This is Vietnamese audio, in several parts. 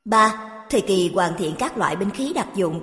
3. Thời kỳ hoàn thiện các loại binh khí đặc dụng.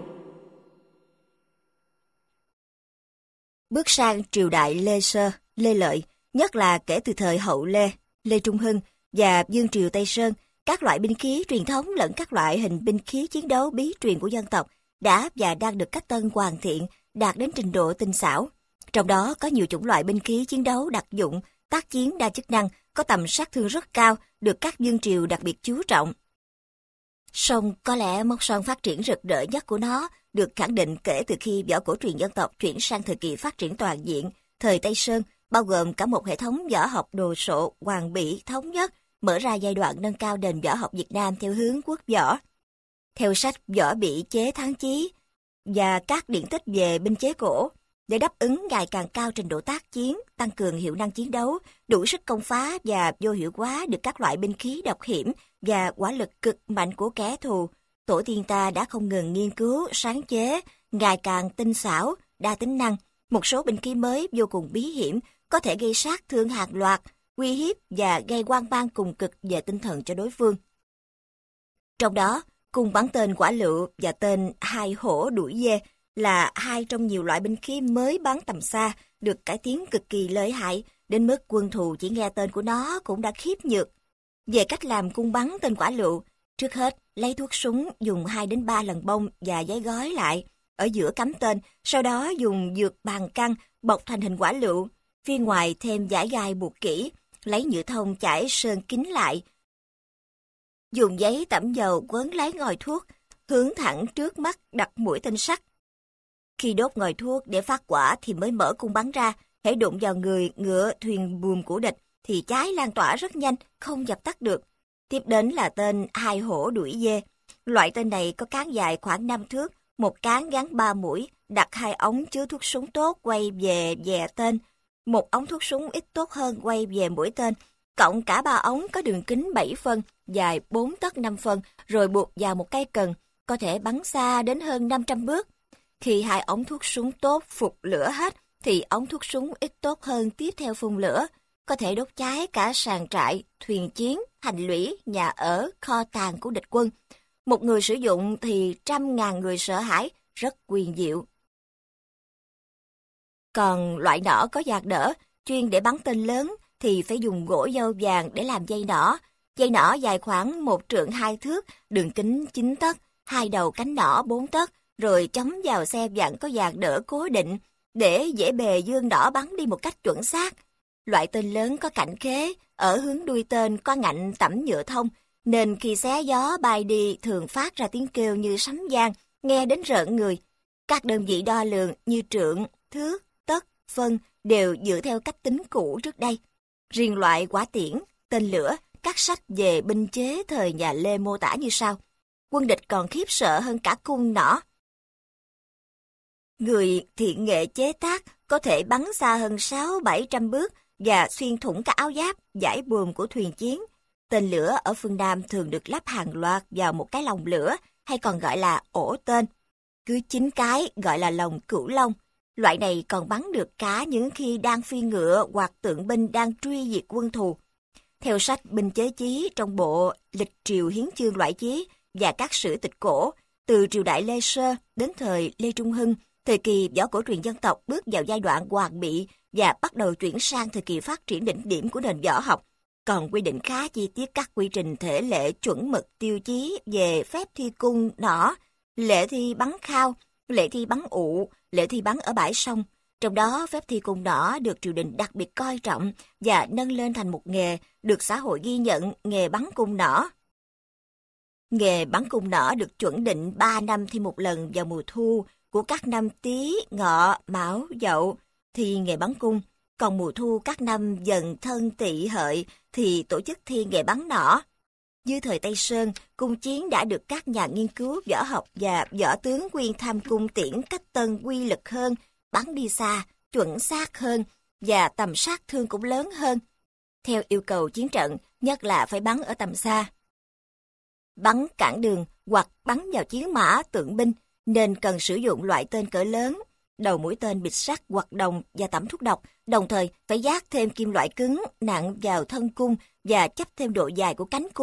Bước sang triều đại Lê Sơ, Lê Lợi, nhất là kể từ thời hậu Lê, Lê Trung Hưng và Vương triều Tây Sơn, các loại binh khí truyền thống lẫn các loại hình binh khí chiến đấu bí truyền của dân tộc đã và đang được cách tân hoàn thiện, đạt đến trình độ tinh xảo. Trong đó có nhiều chủng loại binh khí chiến đấu đặc dụng, tác chiến đa chức năng, có tầm sát thương rất cao, được các vương triều đặc biệt chú trọng. Song có lẽ mốc son phát triển rực rỡ nhất của nó được khẳng định kể từ khi võ cổ truyền dân tộc chuyển sang thời kỳ phát triển toàn diện, thời Tây Sơn, bao gồm cả một hệ thống võ học đồ sộ, hoàn bị, thống nhất, mở ra giai đoạn nâng cao nền võ học Việt Nam theo hướng quốc võ. Theo sách Võ Bị Chế Thắng Chí và các điển tích về binh chế cổ, để đáp ứng ngày càng cao trình độ tác chiến, tăng cường hiệu năng chiến đấu, đủ sức công phá và vô hiệu hóa được các loại binh khí độc hiểm và hỏa lực cực mạnh của kẻ thù, tổ tiên ta đã không ngừng nghiên cứu, sáng chế, ngày càng tinh xảo, đa tính năng, một số binh khí mới vô cùng bí hiểm, có thể gây sát thương hàng loạt, uy hiếp và gây hoang mang cùng cực về tinh thần cho đối phương. Trong đó, cung bắn tên quả lựu và tên hai hổ đuổi dê là hai trong nhiều loại binh khí mới bắn tầm xa, được cải tiến cực kỳ lợi hại, đến mức quân thù chỉ nghe tên của nó cũng đã khiếp nhược. Về cách làm cung bắn tên quả lựu, trước hết lấy thuốc súng dùng 2 đến 3 lần bông và giấy gói lại, ở giữa cắm tên, sau đó dùng dược bàn căng bọc thành hình quả lựu, phía ngoài thêm dải gai buộc kỹ, lấy nhựa thông chải sơn kín lại. Dùng giấy tẩm dầu quấn lấy ngòi thuốc, hướng thẳng trước mắt đặt mũi tên sắt. Khi đốt ngòi thuốc để phát quả thì mới mở cung bắn ra, hễ đụng vào người, ngựa, thuyền buồm của địch thì cháy lan tỏa rất nhanh, không dập tắt được. Tiếp đến là tên hai hổ đuổi dê. Loại tên này có cán dài khoảng 5 thước, một cán gắn 3 mũi, đặt 2 ống chứa thuốc súng tốt quay về dè tên, một ống thuốc súng ít tốt hơn quay về mũi tên, cộng cả 3 ống có đường kính 7 phân, dài 4 tấc 5 phân, rồi buộc vào một cây cần, có thể bắn xa đến hơn 500 bước. Khi 2 ống thuốc súng tốt phục lửa hết, thì ống thuốc súng ít tốt hơn tiếp theo phun lửa, có thể đốt cháy cả sàn trại, thuyền chiến, hành lũy, nhà ở, kho tàng của địch quân. Một người sử dụng thì 100.000 người sợ hãi, rất quyền diệu. Còn loại nỏ có dạt đỡ, chuyên để bắn tên lớn, thì phải dùng gỗ dâu vàng để làm dây nỏ. Dây nỏ dài khoảng 1 trượng 2 thước, đường kính 9 tấc, 2 đầu cánh nỏ 4 tấc, rồi chấm vào xe vặn có dàn đỡ cố định, để dễ bề dương nỏ bắn đi một cách chuẩn xác. Loại tên lớn có cạnh khế, ở hướng đuôi tên có ngạnh tẩm nhựa thông, nên khi xé gió bay đi thường phát ra tiếng kêu như sấm vang, nghe đến rợn người. Các đơn vị đo lường như trượng, thước, tấc, phân đều dựa theo cách tính cũ trước đây. Riêng loại hỏa tiễn, tên lửa, các sách về binh chế thời nhà Lê mô tả như sau. Quân địch còn khiếp sợ hơn cả cung nỏ. Người thiện nghệ chế tác có thể bắn xa hơn 600-700 bước và xuyên thủng cả áo giáp, dải buồm của thuyền chiến. Tên lửa ở phương Nam thường được lắp hàng loạt vào một cái lồng lửa, hay còn gọi là ổ tên. Cứ 9 cái gọi là lồng Cửu Long. Loại này còn bắn được cả những khi đang phi ngựa hoặc tượng binh đang truy diệt quân thù. Theo sách Binh Chế Chí trong bộ Lịch Triều Hiến Chương Loại Chí và các sử tịch cổ, từ triều đại Lê Sơ đến thời Lê Trung Hưng, thời kỳ võ cổ truyền dân tộc bước vào giai đoạn hoàn bị và bắt đầu chuyển sang thời kỳ phát triển đỉnh điểm của nền võ học, còn quy định khá chi tiết các quy trình thể lệ chuẩn mực tiêu chí về phép thi cung nỏ, lệ thi bắn khao, lệ thi bắn ụ, lệ thi bắn ở bãi sông. Trong đó, phép thi cung nỏ được triều đình đặc biệt coi trọng và nâng lên thành một nghề được xã hội ghi nhận, nghề bắn cung nỏ. Nghề bắn cung nỏ được chuẩn định 3 năm thi một lần vào mùa thu của các năm Tý, Ngọ, Mão, Dậu thì nghề bắn cung, còn mùa thu các năm Dần, Thân, Tỵ, Hợi thì tổ chức thi nghề bắn nỏ. Dưới thời Tây Sơn, cung chiến đã được các nhà nghiên cứu võ học và võ tướng quyên tham cung tiễn cách tân quy lực hơn, bắn đi xa, chuẩn xác hơn và tầm sát thương cũng lớn hơn. Theo yêu cầu chiến trận, nhất là phải bắn ở tầm xa. Bắn cản đường hoặc bắn vào chiến mã, tượng binh nên cần sử dụng loại tên cỡ lớn, đầu mũi tên bịt sắt hoặc đồng và tẩm thuốc độc, đồng thời phải dát thêm kim loại cứng nặng vào thân cung và chấp thêm độ dài của cánh cung.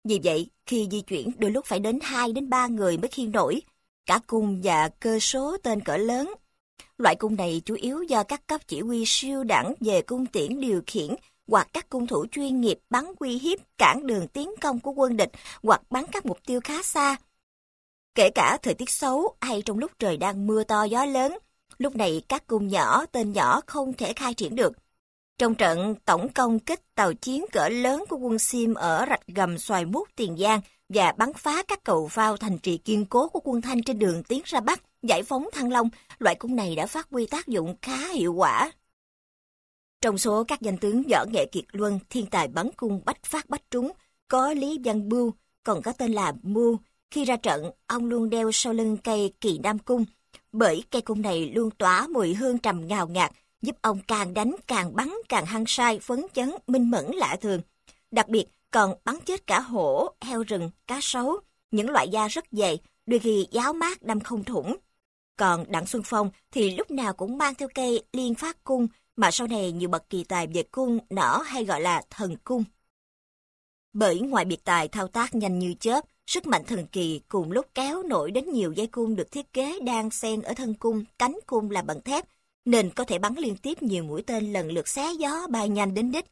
Vì vậy, khi di chuyển đôi lúc phải đến 2 đến 3 người mới khiêng nổi, cả cung và cơ số tên cỡ lớn. Loại cung này chủ yếu do các cấp chỉ huy siêu đẳng về cung tiễn điều khiển hoặc các cung thủ chuyên nghiệp bắn uy hiếp cản đường tiến công của quân địch hoặc bắn các mục tiêu khá xa. Kể cả thời tiết xấu hay trong lúc trời đang mưa to gió lớn, lúc này các cung nhỏ, tên nhỏ không thể khai triển được. Trong trận tổng công kích tàu chiến cỡ lớn của quân Sim ở rạch gầm Xoài Mút, Tiền Giang và bắn phá các cầu phao thành trì kiên cố của quân Thanh trên đường tiến ra Bắc, giải phóng Thăng Long, loại cung này đã phát huy tác dụng khá hiệu quả. Trong số các danh tướng võ nghệ kiệt luân, thiên tài bắn cung bách phát bách trúng, có Lý Văn Bưu, còn có tên là Mưu. Khi ra trận, ông luôn đeo sau lưng cây Kỳ Nam Cung, bởi cây cung này luôn tỏa mùi hương trầm ngào ngạt, giúp ông càng đánh càng bắn càng hăng say, phấn chấn, minh mẫn lạ thường. Đặc biệt còn bắn chết cả hổ, heo rừng, cá sấu, những loại da rất dày, đôi khi giáo mát đâm không thủng. Còn Đặng Xuân Phong thì lúc nào cũng mang theo cây Liên Phát Cung, mà sau này nhiều bậc kỳ tài về cung nỏ hay gọi là thần cung. Bởi ngoài biệt tài thao tác nhanh như chớp, sức mạnh thần kỳ cùng lúc kéo nổi đến nhiều dây cung được thiết kế đan xen ở thân cung, cánh cung làm bằng thép, nên có thể bắn liên tiếp nhiều mũi tên lần lượt xé gió bay nhanh đến đích.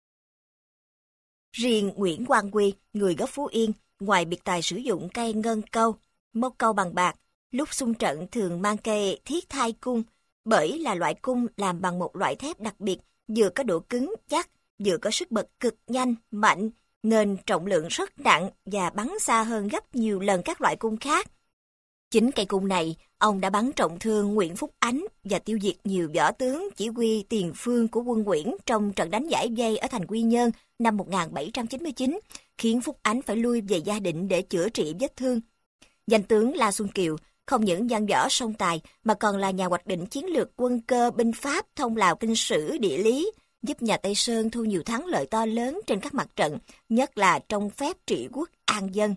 Riêng Nguyễn Quang Quy, người gốc Phú Yên, ngoài biệt tài sử dụng cây ngân câu, móc câu bằng bạc, lúc xung trận thường mang cây thiết thai cung, bởi là loại cung làm bằng một loại thép đặc biệt, vừa có độ cứng chắc, vừa có sức bật cực nhanh, mạnh, nên trọng lượng rất nặng và bắn xa hơn gấp nhiều lần các loại cung khác. Chính cây cung này, ông đã bắn trọng thương Nguyễn Phúc Ánh và tiêu diệt nhiều võ tướng chỉ huy tiền phương của quân Nguyễn trong trận đánh giải vây ở thành Quy Nhơn năm 1799, khiến Phúc Ánh phải lui về Gia Định để chữa trị vết thương. Danh tướng La Xuân Kiều không những văn võ song tài mà còn là nhà hoạch định chiến lược quân cơ binh pháp, thông lào kinh sử địa lý, giúp nhà Tây Sơn thu nhiều thắng lợi to lớn trên các mặt trận, nhất là trong phép trị quốc an dân.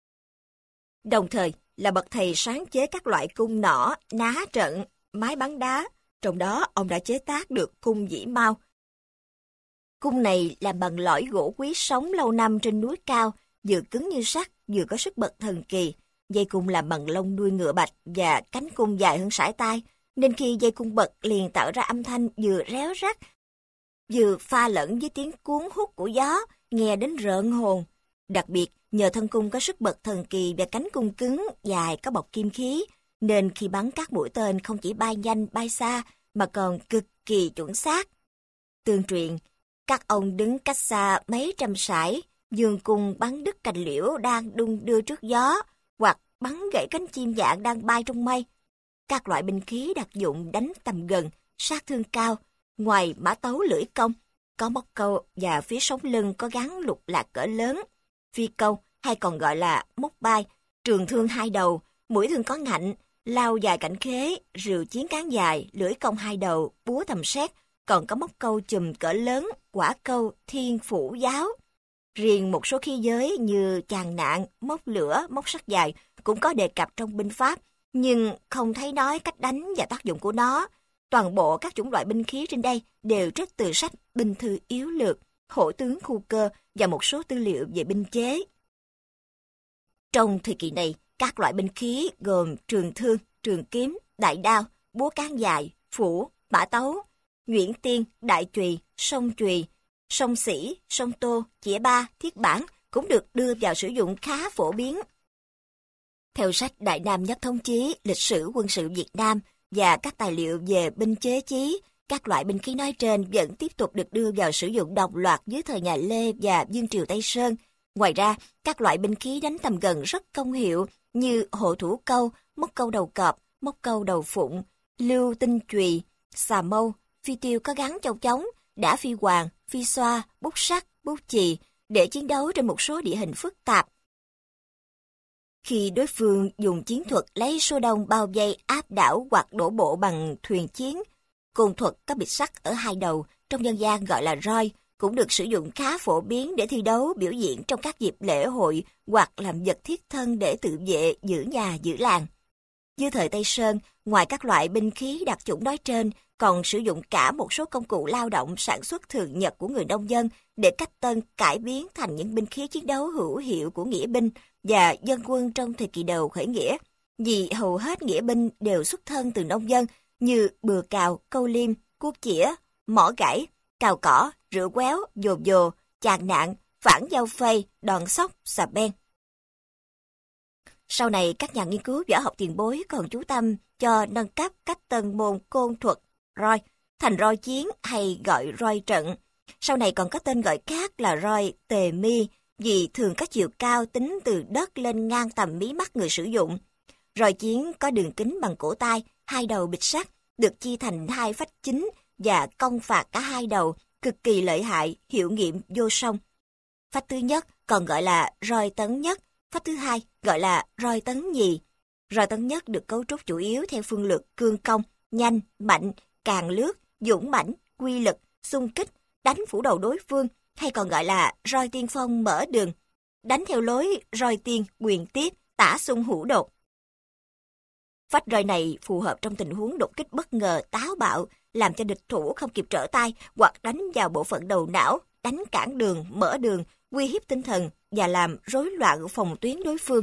Đồng thời là bậc thầy sáng chế các loại cung nỏ, ná trận, máy bắn đá, trong đó ông đã chế tác được cung Dĩ Mao. Cung này làm bằng lõi gỗ quý sống lâu năm trên núi cao, vừa cứng như sắt, vừa có sức bật thần kỳ. Dây cung làm bằng lông đuôi ngựa bạch và cánh cung dài hơn sải tay, nên khi dây cung bật liền tạo ra âm thanh vừa réo rắt, vừa pha lẫn với tiếng cuốn hút của gió, nghe đến rợn hồn. Đặc biệt, nhờ thân cung có sức bật thần kỳ và cánh cung cứng, dài có bọc kim khí, nên khi bắn các mũi tên không chỉ bay nhanh, bay xa, mà còn cực kỳ chuẩn xác. Tương truyền, các ông đứng cách xa mấy trăm sải, giương cung bắn đứt cành liễu đang đung đưa trước gió, hoặc bắn gãy cánh chim dạng đang bay trong mây. Các loại binh khí đặc dụng đánh tầm gần, sát thương cao, ngoài mã tấu lưỡi công, có móc câu và phía sống lưng có gắn lục lạc cỡ lớn, phi câu hay còn gọi là móc bay, trường thương hai đầu, mũi thương có ngạnh, lao dài cảnh khế, rìu chiến cán dài, lưỡi công hai đầu, búa thầm sét, còn có móc câu chùm cỡ lớn, quả câu, thiên phủ giáo. Riêng một số khí giới như chàng nạn, móc lửa, móc sắt dài cũng có đề cập trong binh pháp, nhưng không thấy nói cách đánh và tác dụng của nó. Toàn bộ các chủng loại binh khí trên đây đều trích từ sách Binh thư yếu lược, Hổ tướng khu cơ và một số tư liệu về binh chế. Trong thời kỳ này, các loại binh khí gồm trường thương, trường kiếm, đại đao, búa cán dài, phủ, mã tấu, nhuyễn tiên, đại chùy, song sĩ, song tô, chĩa ba, thiết bản cũng được đưa vào sử dụng khá phổ biến. Theo sách Đại Nam Nhất Thống Chí, lịch sử quân sự Việt Nam và các tài liệu về binh chế chí, các loại binh khí nói trên vẫn tiếp tục được đưa vào sử dụng đồng loạt dưới thời nhà Lê và Vương triều Tây Sơn. Ngoài ra, các loại binh khí đánh tầm gần rất công hiệu như hộ thủ câu, móc câu đầu cọp, móc câu đầu phụng, lưu tinh chùy, xà mâu, phi tiêu có gắn châu chóng, đả phi hoàng, phi xoa, bút sắt, bút chì để chiến đấu trên một số địa hình phức tạp. Khi đối phương dùng chiến thuật lấy số đông bao vây áp đảo hoặc đổ bộ bằng thuyền chiến, côn thuật có bịch sắt ở hai đầu, trong dân gian gọi là roi, cũng được sử dụng khá phổ biến để thi đấu biểu diễn trong các dịp lễ hội hoặc làm vật thiết thân để tự vệ giữ nhà giữ làng. Dưới thời Tây Sơn, ngoài các loại binh khí đặc chủng nói trên, còn sử dụng cả một số công cụ lao động sản xuất thường nhật của người nông dân để cách tân cải biến thành những binh khí chiến đấu hữu hiệu của nghĩa binh và dân quân trong thời kỳ đầu khởi nghĩa. Vì hầu hết nghĩa binh đều xuất thân từ nông dân như bừa cào, câu liêm, cuốc chĩa, mỏ gãy, cào cỏ, rửa quéo, dồ dồ, chàng nạn, phản giao phây, đòn sóc, xà beng. Sau này, các nhà nghiên cứu võ học tiền bối còn chú tâm cho nâng cấp cách tân môn côn thuật, roi, thành roi chiến hay gọi roi trận. Sau này còn có tên gọi khác là roi tề mi, vì thường có chiều cao tính từ đất lên ngang tầm mí mắt người sử dụng. Roi chiến có đường kính bằng cổ tay, hai đầu bịch sắt, được chia thành hai phách chính và cong phạt cả hai đầu, cực kỳ lợi hại, hiệu nghiệm vô song. Phách thứ nhất còn gọi là roi tấn nhất, phách thứ hai gọi là roi tấn nhì. Roi tấn nhất được cấu trúc chủ yếu theo phương lược cương công, nhanh, mạnh, càng lướt, dũng mãnh, quy lực, xung kích, đánh phủ đầu đối phương, hay còn gọi là roi tiên phong mở đường, đánh theo lối roi tiên, quyền tiếp, tả xung hữu đột. Phách roi này phù hợp trong tình huống đột kích bất ngờ, táo bạo, làm cho địch thủ không kịp trở tay hoặc đánh vào bộ phận đầu não, đánh cản đường, mở đường, uy hiếp tinh thần và làm rối loạn phòng tuyến đối phương.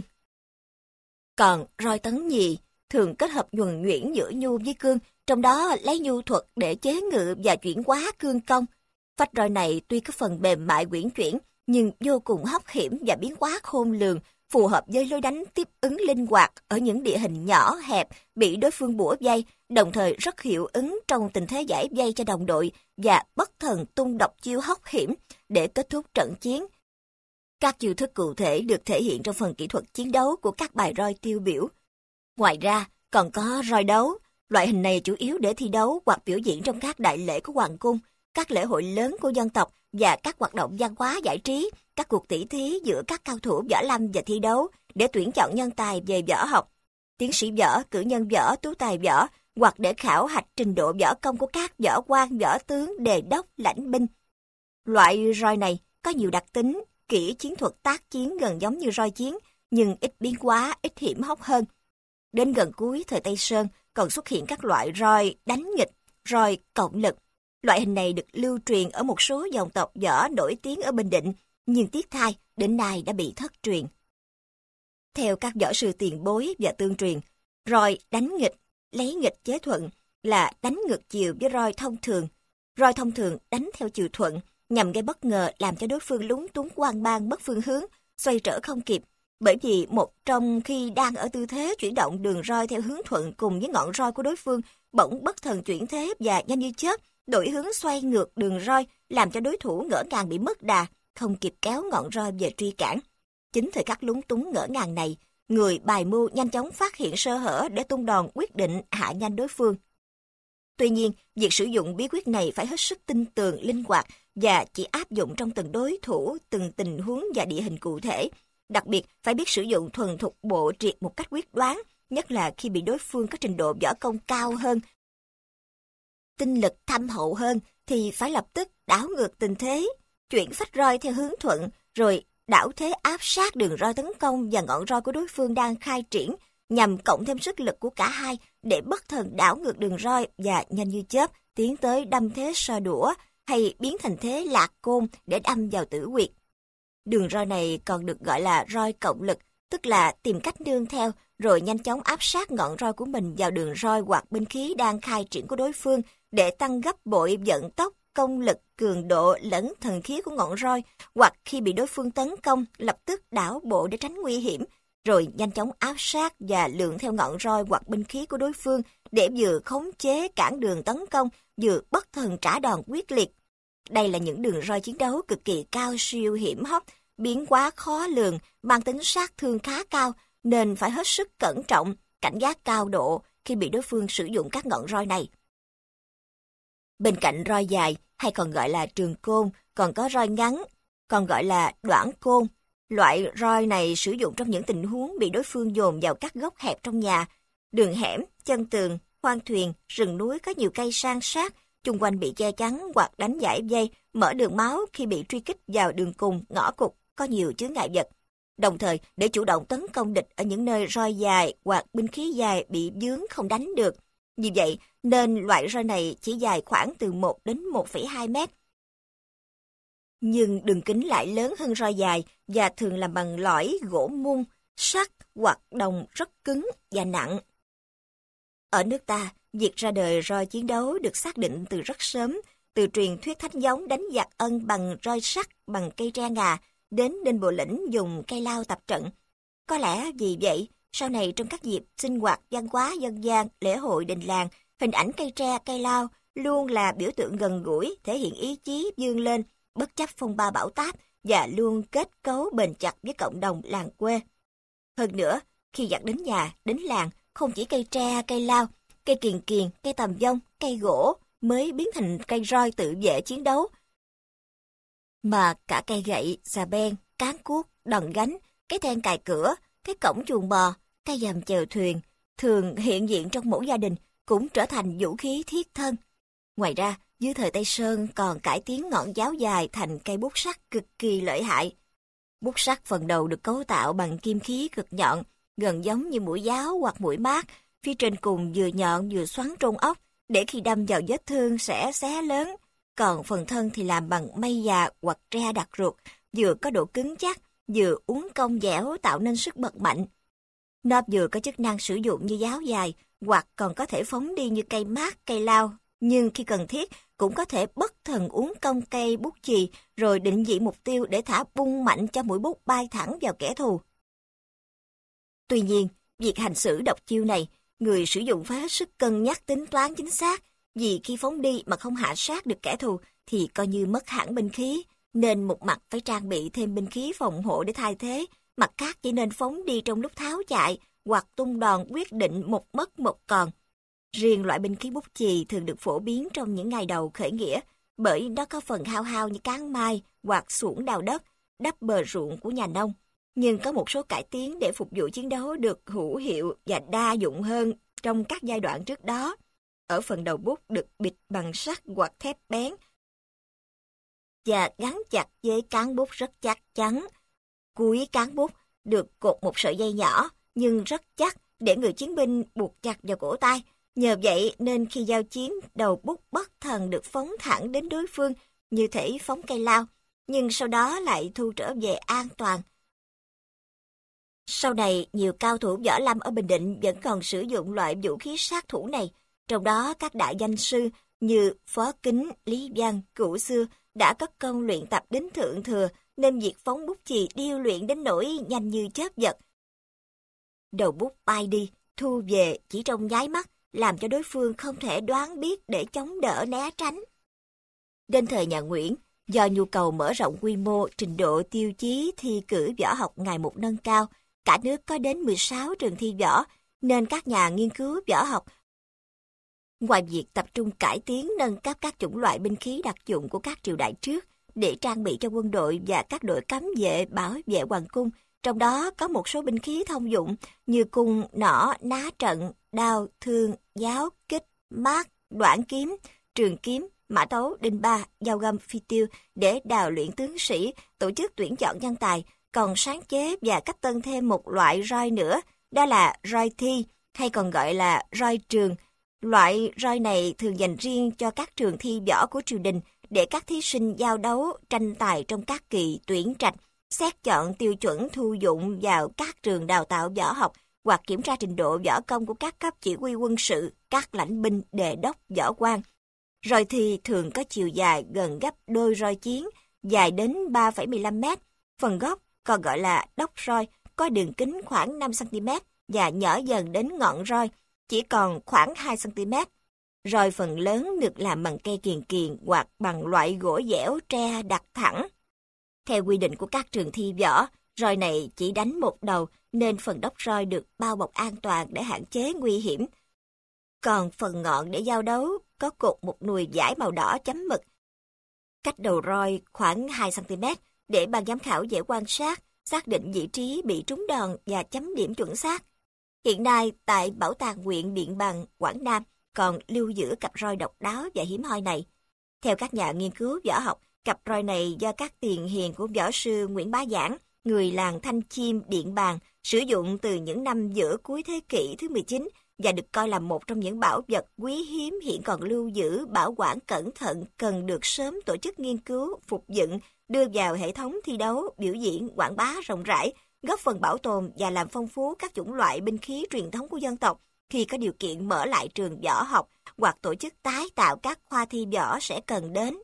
Còn roi tấn nhì thường kết hợp nhuần nhuyễn giữa nhu với cương, trong đó lấy nhu thuật để chế ngự và chuyển hóa cương công. Phách roi này tuy có phần mềm mại uyển chuyển, nhưng vô cùng hóc hiểm và biến hóa khôn lường, phù hợp với lối đánh tiếp ứng linh hoạt ở những địa hình nhỏ hẹp bị đối phương bủa vây, đồng thời rất hiệu ứng trong tình thế giải vây cho đồng đội và bất thần tung độc chiêu hóc hiểm để kết thúc trận chiến. Các chiêu thức cụ thể được thể hiện trong phần kỹ thuật chiến đấu của các bài roi tiêu biểu. Ngoài ra, còn có roi đấu. Loại hình này chủ yếu để thi đấu hoặc biểu diễn trong các đại lễ của hoàng cung, các lễ hội lớn của dân tộc và các hoạt động văn hóa giải trí, các cuộc tỷ thí giữa các cao thủ võ lâm và thi đấu để tuyển chọn nhân tài về võ học, tiến sĩ võ, cử nhân võ, tú tài võ, hoặc để khảo hạch trình độ võ công của các võ quan, võ tướng, đề đốc, lãnh binh. Loại roi này có nhiều đặc tính, kỹ chiến thuật tác chiến gần giống như roi chiến, nhưng ít biến hóa, ít hiểm hóc hơn. Đến gần cuối thời Tây Sơn, còn xuất hiện các loại roi đánh nghịch, roi cộng lực. Loại hình này được lưu truyền ở một số dòng tộc võ nổi tiếng ở Bình Định, nhưng tiếc thay, đến nay đã bị thất truyền. Theo các võ sư tiền bối và tương truyền, roi đánh nghịch, lấy nghịch chế thuận là đánh ngược chiều với roi thông thường. Roi thông thường đánh theo chiều thuận, nhằm gây bất ngờ làm cho đối phương lúng túng hoang mang mất phương hướng, xoay trở không kịp. Bởi vì một trong khi đang ở tư thế chuyển động đường roi theo hướng thuận cùng với ngọn roi của đối phương, bỗng bất thần chuyển thế và nhanh như chớp, đổi hướng xoay ngược đường roi, làm cho đối thủ ngỡ ngàng bị mất đà, không kịp kéo ngọn roi về truy cản. Chính thời khắc lúng túng ngỡ ngàng này, người bài mưu nhanh chóng phát hiện sơ hở để tung đòn quyết định hạ nhanh đối phương. Tuy nhiên, việc sử dụng bí quyết này phải hết sức tinh tường, linh hoạt và chỉ áp dụng trong từng đối thủ, từng tình huống và địa hình cụ thể. Đặc biệt, phải biết sử dụng thuần thục bộ triệt một cách quyết đoán, nhất là khi bị đối phương có trình độ võ công cao hơn, tinh lực thâm hậu hơn, thì phải lập tức đảo ngược tình thế, chuyển phách roi theo hướng thuận, rồi đảo thế áp sát đường roi tấn công và ngọn roi của đối phương đang khai triển, nhằm cộng thêm sức lực của cả hai để bất thần đảo ngược đường roi và nhanh như chớp tiến tới đâm thế sờ đũa hay biến thành thế lạc côn để đâm vào tử huyệt. Đường roi này còn được gọi là roi cộng lực, tức là tìm cách nương theo rồi nhanh chóng áp sát ngọn roi của mình vào đường roi hoặc binh khí đang khai triển của đối phương để tăng gấp bội vận tốc, công lực, cường độ lẫn thần khí của ngọn roi, hoặc khi bị đối phương tấn công lập tức đảo bộ để tránh nguy hiểm, rồi nhanh chóng áp sát và lượn theo ngọn roi hoặc binh khí của đối phương để vừa khống chế cản đường tấn công, vừa bất thần trả đòn quyết liệt. Đây là những đường roi chiến đấu cực kỳ cao siêu hiểm hóc, biến hóa khó lường, mang tính sát thương khá cao, nên phải hết sức cẩn trọng, cảnh giác cao độ khi bị đối phương sử dụng các ngọn roi này. Bên cạnh roi dài, hay còn gọi là trường côn, còn có roi ngắn, còn gọi là đoạn côn. Loại roi này sử dụng trong những tình huống bị đối phương dồn vào các góc hẹp trong nhà, đường hẻm, chân tường, khoang thuyền, rừng núi có nhiều cây san sát, chung quanh bị che chắn hoặc đánh giải dây, mở đường máu khi bị truy kích vào đường cùng, ngõ cụt, có nhiều chướng ngại vật. đồng thời để chủ động tấn công địch ở những nơi roi dài hoặc binh khí dài bị vướng không đánh được. Vì vậy, nên loại roi này chỉ dài khoảng từ 1 đến 1,2 mét. Nhưng đường kính lại lớn hơn roi dài và thường làm bằng lõi gỗ mun, sắt hoặc đồng rất cứng và nặng. Ở nước ta, việc ra đời roi chiến đấu được xác định từ rất sớm, từ truyền thuyết thánh giống đánh giặc Ân bằng roi sắt bằng cây tre ngà, đến Đinh Bộ Lĩnh dùng cây lao tập trận. Có lẽ vì vậy, sau này trong các dịp sinh hoạt văn hóa dân gian, lễ hội đình làng, hình ảnh cây tre, cây lao luôn là biểu tượng gần gũi, thể hiện ý chí vươn lên, bất chấp phong ba bão táp và luôn kết cấu bền chặt với cộng đồng làng quê. Hơn nữa, khi giặc đến nhà, đến làng, không chỉ cây tre, cây lao, cây kiền kiền, cây tầm dông, cây gỗ mới biến thành cây roi tự vệ chiến đấu, mà cả cây gậy, xà beng, cán cuốc, đòn gánh, cái then cài cửa, cái cổng chuồng bò, cây dầm chèo thuyền, thường hiện diện trong mỗi gia đình, cũng trở thành vũ khí thiết thân. Ngoài ra, dưới thời Tây Sơn còn cải tiến ngọn giáo dài thành cây bút sắt cực kỳ lợi hại. Bút sắt phần đầu được cấu tạo bằng kim khí cực nhọn, gần giống như mũi giáo hoặc mũi mác, phía trên cùng vừa nhọn vừa xoắn trôn ốc, để khi đâm vào vết thương sẽ xé lớn. Còn phần thân thì làm bằng mây già hoặc tre đặc ruột, vừa có độ cứng chắc, vừa uốn cong dẻo tạo nên sức bật mạnh. Nó vừa có chức năng sử dụng như giáo dài, hoặc còn có thể phóng đi như cây mác, cây lao, nhưng khi cần thiết cũng có thể bất thần uốn cong cây bút chì rồi định vị mục tiêu để thả bung mạnh cho mũi bút bay thẳng vào kẻ thù. Tuy nhiên, việc hành xử độc chiêu này, người sử dụng phải hết sức cân nhắc tính toán chính xác, vì khi phóng đi mà không hạ sát được kẻ thù thì coi như mất hẳn binh khí, nên một mặt phải trang bị thêm binh khí phòng hộ để thay thế, mặt khác chỉ nên phóng đi trong lúc tháo chạy hoặc tung đòn quyết định một mất một còn. Riêng loại binh khí bút chì thường được phổ biến trong những ngày đầu khởi nghĩa, bởi nó có phần hao hao như cán mai hoặc xuồng đào đất, đắp bờ ruộng của nhà nông, nhưng có một số cải tiến để phục vụ chiến đấu được hữu hiệu và đa dụng hơn trong các giai đoạn trước đó. Ở phần đầu bút được bịt bằng sắt hoặc thép bén và gắn chặt với cán bút rất chắc chắn. Cuối cán bút được cột một sợi dây nhỏ nhưng rất chắc để người chiến binh buộc chặt vào cổ tay. Nhờ vậy nên khi giao chiến, đầu bút bất thần được phóng thẳng đến đối phương như thể phóng cây lao, nhưng sau đó lại thu trở về an toàn. Sau này, nhiều cao thủ võ lâm ở Bình Định vẫn còn sử dụng loại vũ khí sát thủ này, trong đó các đại danh sư như Phó Kính, Lý Văn, Cụ Xưa đã có công luyện tập đến thượng thừa, nên việc phóng bút chì điêu luyện đến nỗi nhanh như chớp giật. Đầu bút bay đi, thu về chỉ trong nháy mắt, làm cho đối phương không thể đoán biết để chống đỡ né tránh. Đến thời nhà Nguyễn, do nhu cầu mở rộng quy mô, trình độ tiêu chí thi cử võ học ngày một nâng cao, cả nước có đến 16 trường thi võ, nên các nhà nghiên cứu võ học, ngoài việc tập trung cải tiến nâng cấp các chủng loại binh khí đặc dụng của các triều đại trước để trang bị cho quân đội và các đội cấm vệ bảo vệ hoàng cung, trong đó có một số binh khí thông dụng như cung, nỏ, ná trận, đao, thương, giáo, kích, mác, đoạn kiếm, trường kiếm, mã tấu, đinh ba, dao găm, phi tiêu để đào luyện tướng sĩ, tổ chức tuyển chọn nhân tài, còn sáng chế và cách tân thêm một loại roi nữa, đó là roi thi, hay còn gọi là roi trường. Loại roi này thường dành riêng cho các trường thi võ của triều đình để các thí sinh giao đấu, tranh tài trong các kỳ tuyển trạch, xét chọn tiêu chuẩn thu dụng vào các trường đào tạo võ học hoặc kiểm tra trình độ võ công của các cấp chỉ huy quân sự, các lãnh binh, đề đốc, võ quan. Roi thi thường có chiều dài gần gấp đôi roi chiến, dài đến 3,15 m. Phần gốc, còn gọi là đốc roi, có đường kính khoảng 5 cm và nhỏ dần đến ngọn roi, chỉ còn khoảng 2 cm. Roi phần lớn được làm bằng cây kiền kiền hoặc bằng loại gỗ dẻo tre đặt thẳng. Theo quy định của các trường thi võ, roi này chỉ đánh một đầu nên phần đốc roi được bao bọc an toàn để hạn chế nguy hiểm. Còn phần ngọn để giao đấu có cột một nùi vải màu đỏ chấm mực, cách đầu roi khoảng 2 cm để ban giám khảo dễ quan sát, xác định vị trí bị trúng đòn và chấm điểm chuẩn xác. Hiện nay, tại Bảo tàng huyện Điện Bàn, Quảng Nam còn lưu giữ cặp roi độc đáo và hiếm hoi này. Theo các nhà nghiên cứu võ học, cặp roi này do các tiền hiền của võ sư Nguyễn Bá Giảng người làng Thanh Chiêm, Điện Bàn sử dụng từ những năm giữa cuối thế kỷ thứ 19 và được coi là một trong những bảo vật quý hiếm hiện còn lưu giữ, bảo quản cẩn thận, cần được sớm tổ chức nghiên cứu, phục dựng, đưa vào hệ thống thi đấu, biểu diễn, quảng bá rộng rãi, góp phần bảo tồn và làm phong phú các chủng loại binh khí truyền thống của dân tộc. Khi có điều kiện mở lại trường võ học hoặc tổ chức tái tạo các khoa thi võ sẽ cần đến.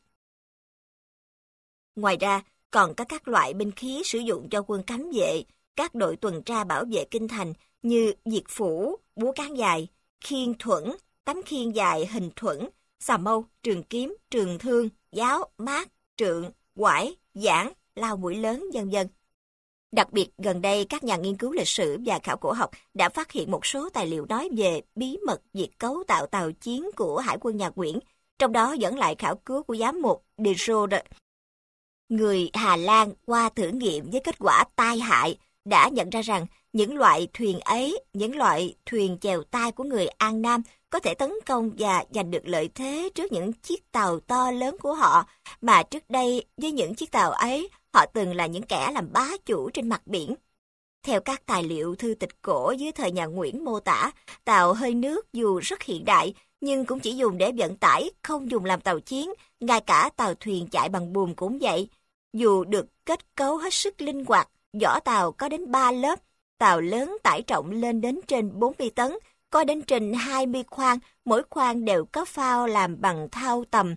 Ngoài ra, còn có các loại binh khí sử dụng cho quân cấm vệ, các đội tuần tra bảo vệ kinh thành như diệt phủ, búa cán dài, khiên thuẫn, tấm khiên dài hình thuẫn, xà mâu, trường kiếm, trường thương, giáo, mát, trượng, quải, giảng, lao mũi lớn, vân vân. Đặc biệt, gần đây các nhà nghiên cứu lịch sử và khảo cổ học đã phát hiện một số tài liệu nói về bí mật việc cấu tạo tàu chiến của Hải quân nhà Nguyễn, trong đó dẫn lại khảo cứu của giám mục De Rode. Người Hà Lan qua thử nghiệm với kết quả tai hại đã nhận ra rằng những loại thuyền ấy, những loại thuyền chèo tay của người An Nam có thể tấn công và giành được lợi thế trước những chiếc tàu to lớn của họ, mà trước đây với những chiếc tàu ấy, họ từng là những kẻ làm bá chủ trên mặt biển. Theo các tài liệu thư tịch cổ dưới thời nhà Nguyễn mô tả, tàu hơi nước dù rất hiện đại, nhưng cũng chỉ dùng để vận tải, không dùng làm tàu chiến, ngay cả tàu thuyền chạy bằng buồm cũng vậy. Dù được kết cấu hết sức linh hoạt, vỏ tàu có đến 3 lớp, tàu lớn tải trọng lên đến trên 40 tấn, có đến trên 20 khoang, mỗi khoang đều có phao làm bằng thau tầm.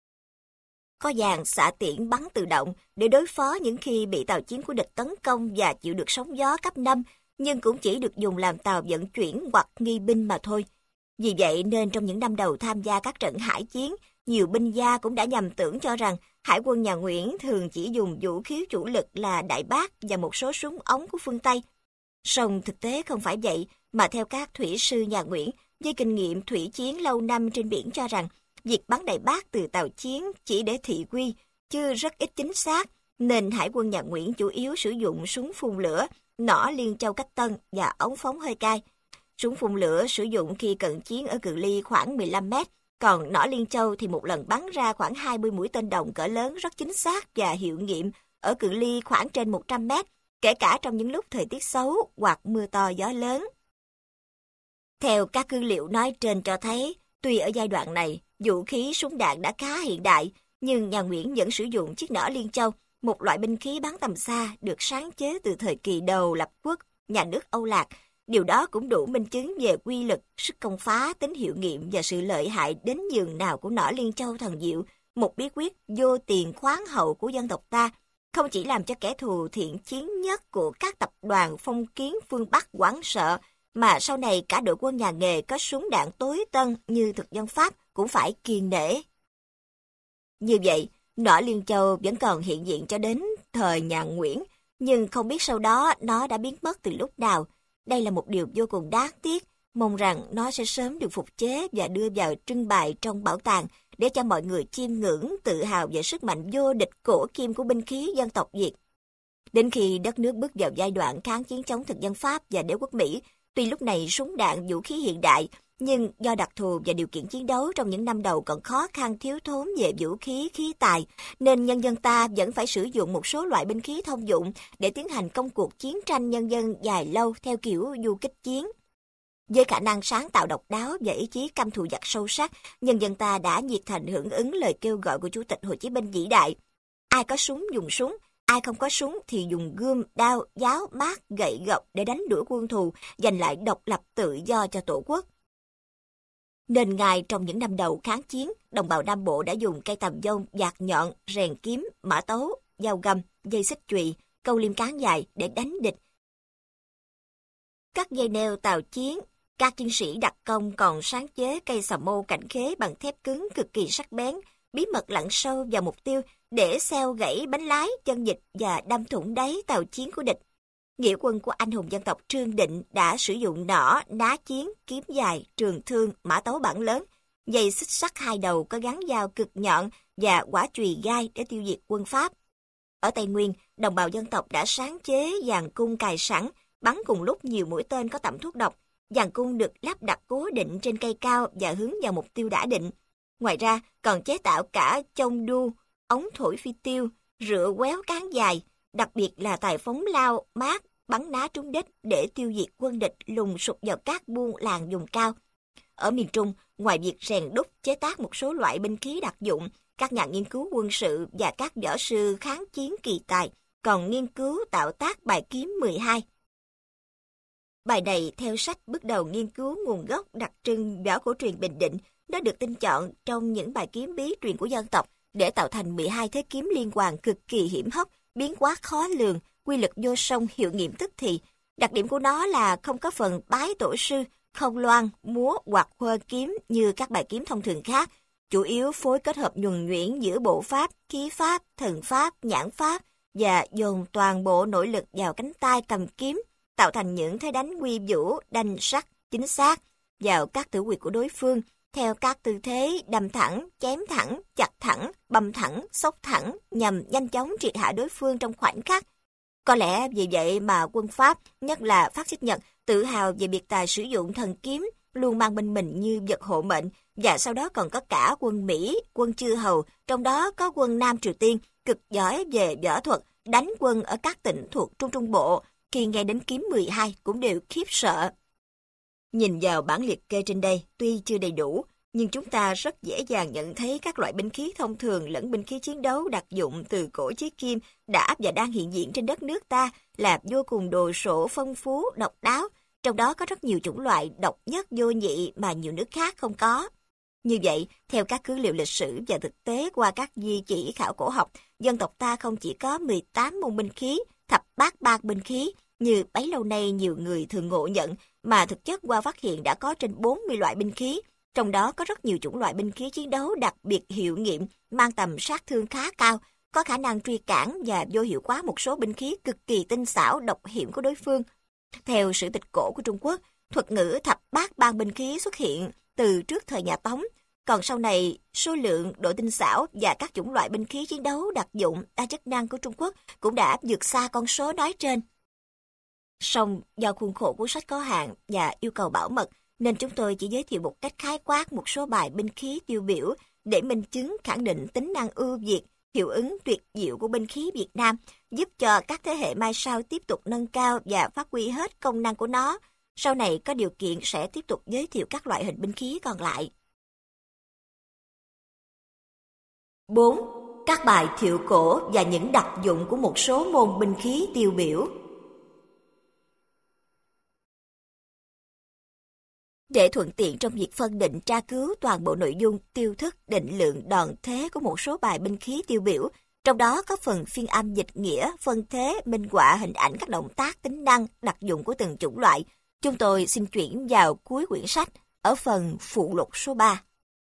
Có dàn xạ tiễn bắn tự động để đối phó những khi bị tàu chiến của địch tấn công và chịu được sóng gió cấp 5, nhưng cũng chỉ được dùng làm tàu vận chuyển hoặc nghi binh mà thôi. Vì vậy nên trong những năm đầu tham gia các trận hải chiến, nhiều binh gia cũng đã nhầm tưởng cho rằng Hải quân nhà Nguyễn thường chỉ dùng vũ khí chủ lực là đại bác và một số súng ống của phương Tây. Song thực tế không phải vậy, mà theo các thủy sư nhà Nguyễn, với kinh nghiệm thủy chiến lâu năm trên biển cho rằng, việc bắn đại bác từ tàu chiến chỉ để thị uy, chứ rất ít chính xác, nên Hải quân nhà Nguyễn chủ yếu sử dụng súng phun lửa, nỏ Liên Châu cách tân và ống phóng hơi cay. Súng phun lửa sử dụng khi cận chiến ở cự ly khoảng 15 mét, còn nỏ Liên Châu thì một lần bắn ra khoảng 20 mũi tên đồng cỡ lớn rất chính xác và hiệu nghiệm ở cự ly khoảng trên 100 mét, kể cả trong những lúc thời tiết xấu hoặc mưa to gió lớn. Theo các tư liệu nói trên cho thấy, tuy ở giai đoạn này, vũ khí súng đạn đã khá hiện đại, nhưng nhà Nguyễn vẫn sử dụng chiếc nỏ Liên Châu, một loại binh khí bắn tầm xa được sáng chế từ thời kỳ đầu lập quốc, nhà nước Âu Lạc. Điều đó cũng đủ minh chứng về quy lực, sức công phá, tính hiệu nghiệm và sự lợi hại đến nhường nào của nỏ Liên Châu thần diệu, một bí quyết vô tiền khoáng hậu của dân tộc ta, không chỉ làm cho kẻ thù thiện chiến nhất của các tập đoàn phong kiến phương Bắc hoảng sợ, mà sau này cả đội quân nhà nghề có súng đạn tối tân như thực dân Pháp cũng phải kiêng nể. Như vậy, nỏ Liên Châu vẫn còn hiện diện cho đến thời nhà Nguyễn, nhưng không biết sau đó nó đã biến mất từ lúc nào. Đây là một điều vô cùng đáng tiếc, mong rằng nó sẽ sớm được phục chế và đưa vào trưng bày trong bảo tàng để cho mọi người chiêm ngưỡng, tự hào về sức mạnh vô địch cổ kim của binh khí dân tộc Việt. Đến khi đất nước bước vào giai đoạn kháng chiến chống thực dân Pháp và đế quốc Mỹ, tuy lúc này súng đạn vũ khí hiện đại, nhưng do đặc thù và điều kiện chiến đấu trong những năm đầu còn khó khăn thiếu thốn về vũ khí, khí tài, nên nhân dân ta vẫn phải sử dụng một số loại binh khí thông dụng để tiến hành công cuộc chiến tranh nhân dân dài lâu theo kiểu du kích chiến. Với khả năng sáng tạo độc đáo và ý chí căm thù giặc sâu sắc, nhân dân ta đã nhiệt thành hưởng ứng lời kêu gọi của Chủ tịch Hồ Chí Minh vĩ đại. Ai có súng dùng súng, ai không có súng thì dùng gươm, đao, giáo, mát, gậy gộc để đánh đuổi quân thù, giành lại độc lập tự do cho Tổ quốc. Nên ngay trong những năm đầu kháng chiến, đồng bào Nam Bộ đã dùng cây tầm dông, dạt nhọn, rèn kiếm, mã tấu, dao găm, dây xích chùy, câu liêm cán dài để đánh địch. Các dây neo tàu chiến, các chiến sĩ đặc công còn sáng chế cây xà mâu cảnh khế bằng thép cứng cực kỳ sắc bén, bí mật lặn sâu vào mục tiêu để xeo gãy bánh lái, chân vịt và đâm thủng đáy tàu chiến của địch. Nghĩa quân của anh hùng dân tộc Trương Định đã sử dụng nỏ, ná chiến, kiếm dài, trường thương, mã tấu bản lớn, dây xích sắt hai đầu có gắn dao cực nhọn và quả chùy gai để tiêu diệt quân Pháp. Ở Tây Nguyên, đồng bào dân tộc đã sáng chế dàn cung cài sẵn, bắn cùng lúc nhiều mũi tên có tẩm thuốc độc. Dàn cung được lắp đặt cố định trên cây cao và hướng vào mục tiêu đã định. Ngoài ra, còn chế tạo cả chông đu, ống thổi phi tiêu, rựa quéo cán dài, đặc biệt là tài phóng lao, mát, bắn ná trúng đích để tiêu diệt quân địch lùng sục vào các buôn làng vùng cao. Ở miền Trung, ngoài việc rèn đúc chế tác một số loại binh khí đặc dụng, các nhà nghiên cứu quân sự và các võ sư kháng chiến kỳ tài còn nghiên cứu tạo tác bài kiếm 12. Bài này theo sách bước đầu nghiên cứu nguồn gốc đặc trưng võ cổ truyền Bình Định, nó được tinh chọn trong những bài kiếm bí truyền của dân tộc để tạo thành 12 thế kiếm liên hoàn cực kỳ hiểm hóc, biến hóa khó lường, quy lực vô song, hiệu nghiệm tức thì. Đặc điểm của nó là không có phần bái tổ sư, không loan, múa hoặc hơ kiếm như các bài kiếm thông thường khác, chủ yếu phối kết hợp nhuần nhuyễn giữa bộ pháp, khí pháp, thần pháp, nhãn pháp và dồn toàn bộ nội lực vào cánh tay cầm kiếm, tạo thành những thế đánh uy vũ, đanh sắc, chính xác vào các tử huyệt của đối phương, theo các tư thế đâm thẳng, chém thẳng, chặt thẳng, băm thẳng, xốc thẳng, nhằm nhanh chóng triệt hạ đối phương trong khoảnh khắc. Có lẽ vì vậy mà quân Pháp, nhất là phát xít Nhật, tự hào về biệt tài sử dụng thần kiếm, luôn mang bên mình như vật hộ mệnh, và sau đó còn có cả quân Mỹ, quân chư hầu, trong đó có quân Nam Triều Tiên, cực giỏi về võ thuật, đánh quân ở các tỉnh thuộc Trung Trung Bộ, khi nghe đến kiếm 12 cũng đều khiếp sợ. Nhìn vào bản liệt kê trên đây, tuy chưa đầy đủ, nhưng chúng ta rất dễ dàng nhận thấy các loại binh khí thông thường lẫn binh khí chiến đấu đặc dụng từ cổ chí kim đã và đang hiện diện trên đất nước ta là vô cùng đồ sộ, phong phú, độc đáo, trong đó có rất nhiều chủng loại độc nhất vô nhị mà nhiều nước khác không có. Như vậy, theo các cứ liệu lịch sử và thực tế qua các di chỉ khảo cổ học, dân tộc ta không chỉ có 18 môn binh khí, thập bát ban binh khí, như bấy lâu nay nhiều người thường ngộ nhận, mà thực chất qua phát hiện đã có trên 40 loại binh khí, trong đó có rất nhiều chủng loại binh khí chiến đấu đặc biệt hiệu nghiệm, mang tầm sát thương khá cao, có khả năng truy cản và vô hiệu hóa một số binh khí cực kỳ tinh xảo độc hiểm của đối phương. Theo sử tịch cổ của Trung Quốc, thuật ngữ thập bát ban binh khí xuất hiện từ trước thời nhà Tống, còn sau này số lượng, độ tinh xảo và các chủng loại binh khí chiến đấu đặc dụng đa chức năng của Trung Quốc cũng đã vượt xa con số nói trên. Song do khuôn khổ cuốn sách có hạn và yêu cầu bảo mật, nên chúng tôi chỉ giới thiệu một cách khái quát một số bài binh khí tiêu biểu để minh chứng khẳng định tính năng ưu việt, hiệu ứng tuyệt diệu của binh khí Việt Nam, giúp cho các thế hệ mai sau tiếp tục nâng cao và phát huy hết công năng của nó. Sau này có điều kiện sẽ tiếp tục giới thiệu các loại hình binh khí còn lại. 4. Các bài thiệu cổ và những đặc dụng của một số môn binh khí tiêu biểu. Để thuận tiện trong việc phân định tra cứu toàn bộ nội dung, tiêu thức, định lượng, đòn thế của một số bài binh khí tiêu biểu, trong đó có phần phiên âm dịch nghĩa, phân thế, minh họa hình ảnh các động tác, tính năng, đặc dụng của từng chủng loại, chúng tôi xin chuyển vào cuối quyển sách ở phần phụ lục số 3.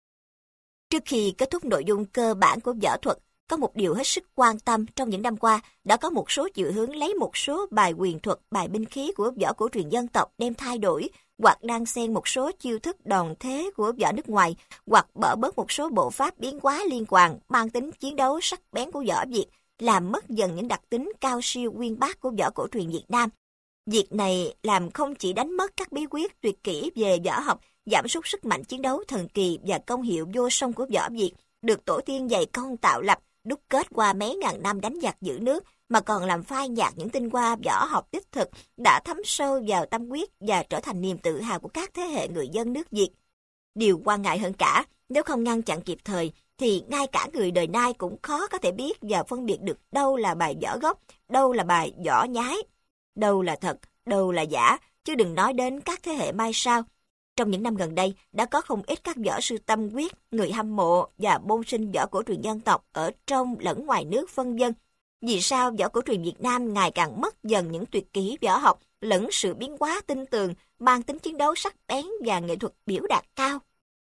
Trước khi kết thúc nội dung cơ bản của võ thuật, có một điều hết sức quan tâm trong những năm qua, đã có một số chiều hướng lấy một số bài quyền thuật, bài binh khí của võ cổ truyền dân tộc đem thay đổi, hoặc đan xen một số chiêu thức đòn thế của võ nước ngoài, hoặc bỏ bớt một số bộ pháp biến hóa liên hoàn mang tính chiến đấu sắc bén của võ Việt, làm mất dần những đặc tính cao siêu uyên bác của võ cổ truyền Việt Nam. Việc này làm không chỉ đánh mất các bí quyết tuyệt kỹ về võ học, giảm sút sức mạnh chiến đấu thần kỳ và công hiệu vô song của võ Việt, được tổ tiên dày công tạo lập, đúc kết qua mấy ngàn năm đánh giặc giữ nước, mà còn làm phai nhạt những tinh hoa võ học đích thực đã thấm sâu vào tâm huyết và trở thành niềm tự hào của các thế hệ người dân nước Việt. Điều quan ngại hơn cả, nếu không ngăn chặn kịp thời, thì ngay cả người đời nay cũng khó có thể biết và phân biệt được đâu là bài võ gốc, đâu là bài võ nhái, đâu là thật, đâu là giả, chứ đừng nói đến các thế hệ mai sau. Trong những năm gần đây, đã có không ít các võ sư tâm huyết, người hâm mộ và môn sinh võ cổ truyền dân tộc ở trong lẫn ngoài nước vân vân. Vì sao võ cổ truyền Việt Nam ngày càng mất dần những tuyệt kỹ võ học lẫn sự biến hóa tinh tường, mang tính chiến đấu sắc bén và nghệ thuật biểu đạt cao?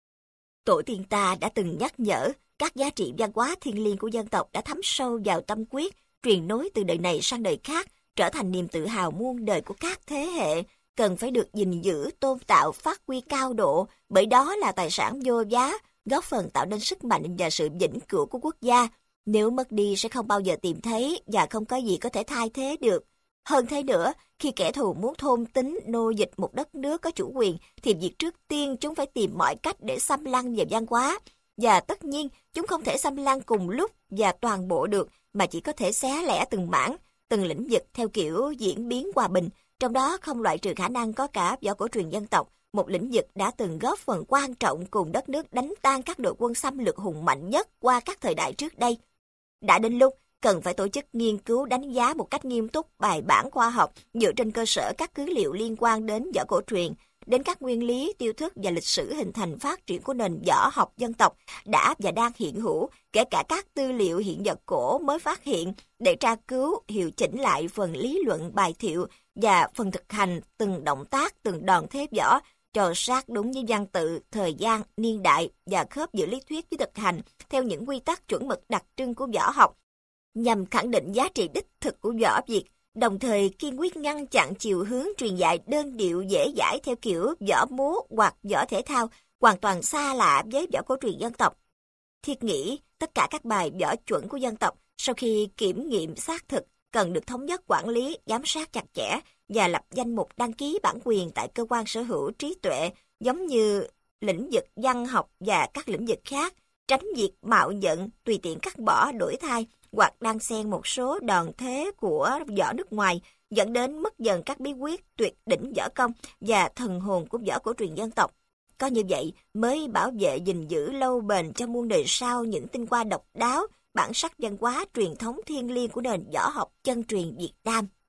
Tổ tiên ta đã từng nhắc nhở, các giá trị văn hóa thiêng liêng của dân tộc đã thấm sâu vào tâm huyết, truyền nối từ đời này sang đời khác, trở thành niềm tự hào muôn đời của các thế hệ, cần phải được gìn giữ, tôn tạo, phát huy cao độ, bởi đó là tài sản vô giá, góp phần tạo nên sức mạnh và sự vĩnh cửu của quốc gia. Nếu mất đi sẽ không bao giờ tìm thấy và không có gì có thể thay thế được. Hơn thế nữa, khi kẻ thù muốn thôn tính, nô dịch một đất nước có chủ quyền, thì việc trước tiên chúng phải tìm mọi cách để xâm lăng về văn hóa. Và tất nhiên, chúng không thể xâm lăng cùng lúc và toàn bộ được, mà chỉ có thể xé lẻ từng mảng. từng lĩnh vực theo kiểu diễn biến hòa bình, trong đó không loại trừ khả năng có cả võ cổ truyền dân tộc, một lĩnh vực đã từng góp phần quan trọng cùng đất nước đánh tan các đội quân xâm lược hùng mạnh nhất qua các thời đại trước đây. Đã đến lúc cần phải tổ chức nghiên cứu đánh giá một cách nghiêm túc, bài bản khoa học dựa trên cơ sở các cứ liệu liên quan đến võ cổ truyền, đến các nguyên lý, tiêu thức và lịch sử hình thành phát triển của nền võ học dân tộc đã và đang hiện hữu, kể cả các tư liệu hiện vật cổ mới phát hiện, để tra cứu, hiệu chỉnh lại phần lý luận bài thiệu và phần thực hành từng động tác, từng đòn thế võ, cho sát đúng với văn tự, thời gian, niên đại và khớp giữa lý thuyết với thực hành theo những quy tắc chuẩn mực đặc trưng của võ học, nhằm khẳng định giá trị đích thực của võ Việt, đồng thời kiên quyết ngăn chặn chiều hướng truyền dạy đơn điệu dễ dãi theo kiểu võ múa hoặc võ thể thao, hoàn toàn xa lạ với võ cổ truyền dân tộc. Thiết nghĩ tất cả các bài võ chuẩn của dân tộc sau khi kiểm nghiệm xác thực cần được thống nhất quản lý, giám sát chặt chẽ và lập danh mục đăng ký bản quyền tại cơ quan sở hữu trí tuệ, giống như lĩnh vực văn học và các lĩnh vực khác, tránh việc mạo nhận, tùy tiện cắt bỏ, đổi thay hoặc đan xen một số đòn thế của võ nước ngoài, dẫn đến mất dần các bí quyết tuyệt đỉnh võ công và thần hồn của võ cổ truyền dân tộc. Có như vậy mới bảo vệ gìn giữ lâu bền cho muôn đời sau những tinh hoa độc đáo, bản sắc văn hóa truyền thống thiêng liêng của nền võ học chân truyền Việt Nam.